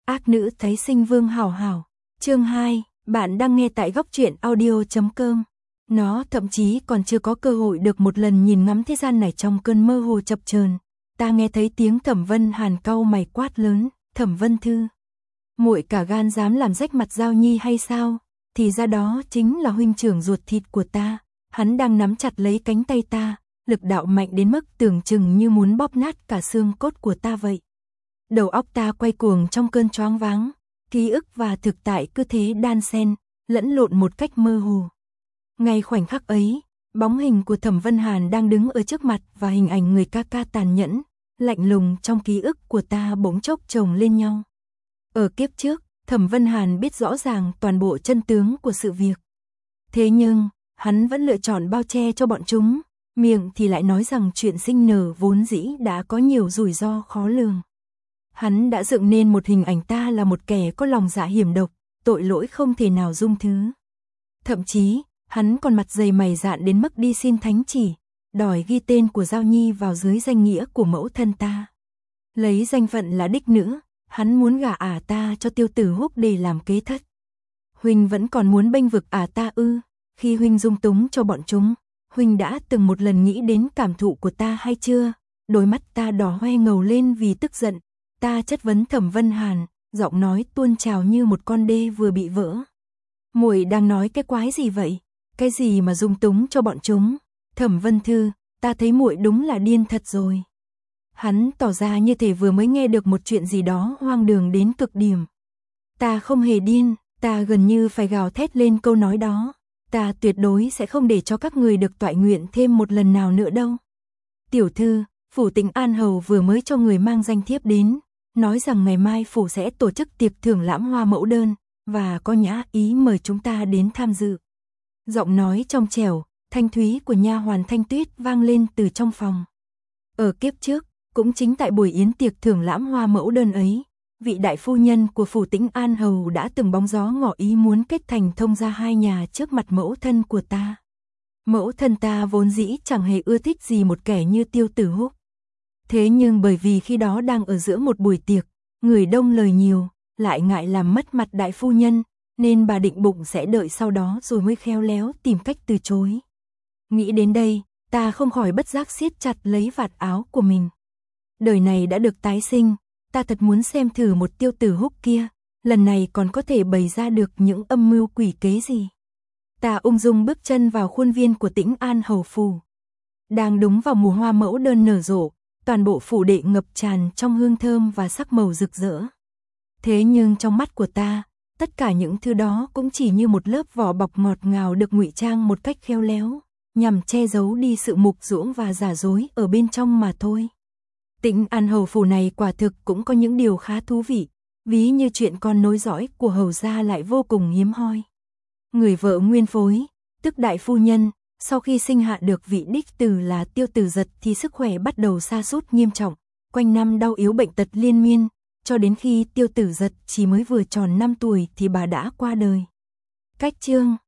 Ác nữ thấy sinh vương hảo hảo. Chương 2, bạn đang nghe tại goctruyện.audio.com. Nó thậm chí còn chưa có cơ hội được một lần nhìn ngắm thế gian này trong cơn mơ hồ chập chờn. Ta nghe thấy tiếng Thẩm Vân Hàn cau mày quát lớn, "Thẩm Vân Thư, muội cả gan dám làm rách mặt Giao Nhi hay sao? Thì ra đó chính là huynh trưởng ruột thịt của ta." Hắn đang nắm chặt lấy cánh tay ta, lực đạo mạnh đến mức tưởng chừng như muốn bóp nát cả xương cốt của ta vậy. Đầu óc ta quay cuồng trong cơn choáng váng, ký ức và thực tại cứ thế đan xen, lẫn lộn một cách mơ hồ. Ngay khoảnh khắc ấy, bóng hình của Thẩm Vân Hàn đang đứng ở trước mặt và hình ảnh người ca ca tàn nhẫn, lạnh lùng trong ký ức của ta bỗng chốc chồng lên nhau. Ở kiếp trước, Thẩm Vân Hàn biết rõ ràng toàn bộ chân tướng của sự việc. Thế nhưng, hắn vẫn lựa chọn bao che cho bọn chúng, miệng thì lại nói rằng chuyện sinh nở vốn dĩ đã có nhiều rủi ro khó lường. Hắn đã dựng nên một hình ảnh ta là một kẻ có lòng dạ hiểm độc, tội lỗi không thể nào dung thứ. Thậm chí, hắn còn mặt dày mày dạn đến mức đi xin thánh chỉ, đòi ghi tên của Giao Nhi vào dưới danh nghĩa của mẫu thân ta. Lấy danh phận là đích nữ, hắn muốn gả ả ta cho Tiêu Tử Húc để làm kế thất. Huynh vẫn còn muốn bênh vực ả ta ư? Khi huynh dung túng cho bọn chúng, huynh đã từng một lần nghĩ đến cảm thụ của ta hay chưa? Đôi mắt ta đỏ hoe ngầu lên vì tức giận. Ta chất vấn Thẩm Vân Hàn, giọng nói tuôn trào như một con đê vừa bị vỡ. Muội đang nói cái quái gì vậy? Cái gì mà dung túng cho bọn chúng? Thẩm Vân Thư, ta thấy muội đúng là điên thật rồi. Hắn tỏ ra như thể vừa mới nghe được một chuyện gì đó hoang đường đến cực điểm. Ta không hề điên, ta gần như phải gào thét lên câu nói đó. Ta tuyệt đối sẽ không để cho các người được toại nguyện thêm một lần nào nữa đâu. Tiểu thư, phủ Tĩnh An Hầu vừa mới cho người mang danh thiếp đến, nói rằng ngày mai phủ sẽ tổ chức tiệc thưởng lãm hoa mẫu đơn, và có nhã ý mời chúng ta đến tham dự. Giọng nói trong trẻo, thanh thúy của nha hoàn Thanh Tuyết vang lên từ trong phòng. Ở kiếp trước, cũng chính tại buổi yến tiệc thưởng lãm hoa mẫu đơn ấy, vị đại phu nhân của phủ Tĩnh An Hầu đã từng bóng gió ngỏ ý muốn kết thành thông gia hai nhà trước mặt mẫu thân của ta. Mẫu thân ta vốn dĩ chẳng hề ưa thích gì một kẻ như Tiêu Tử Húc. Thế nhưng bởi vì khi đó đang ở giữa một buổi tiệc, người đông lời nhiều, lại ngại làm mất mặt đại phu nhân, nên bà định bụng sẽ đợi sau đó rồi mới khéo léo tìm cách từ chối. Nghĩ đến đây, ta không khỏi bất giác siết chặt lấy vạt áo của mình. Đời này đã được tái sinh, ta thật muốn xem thử một Tiêu Tử Húc kia, lần này còn có thể bày ra được những âm mưu quỷ kế gì. Ta ung dung bước chân vào khuôn viên của Tĩnh An Hầu phủ. Đang đúng vào mùa hoa mẫu đơn nở rộ, toàn bộ phủ đệ ngập tràn trong hương thơm và sắc màu rực rỡ. Thế nhưng trong mắt của ta, tất cả những thứ đó cũng chỉ như một lớp vỏ bọc ngọt ngào được ngụy trang một cách khéo léo, nhằm che giấu đi sự mục ruỗng và giả dối ở bên trong mà thôi. Tĩnh An Hầu phủ này quả thực cũng có những điều khá thú vị, ví như chuyện con nối dõi của hầu gia lại vô cùng hiếm hoi. Người vợ nguyên phối, tức đại phu nhân, sau khi sinh hạ được vị đích tử là Tiêu Tử Dật thì sức khỏe bắt đầu sa sút nghiêm trọng, quanh năm đau yếu bệnh tật liên miên, cho đến khi Tiêu Tử Dật chỉ mới vừa tròn 5 tuổi thì bà đã qua đời. Cách chương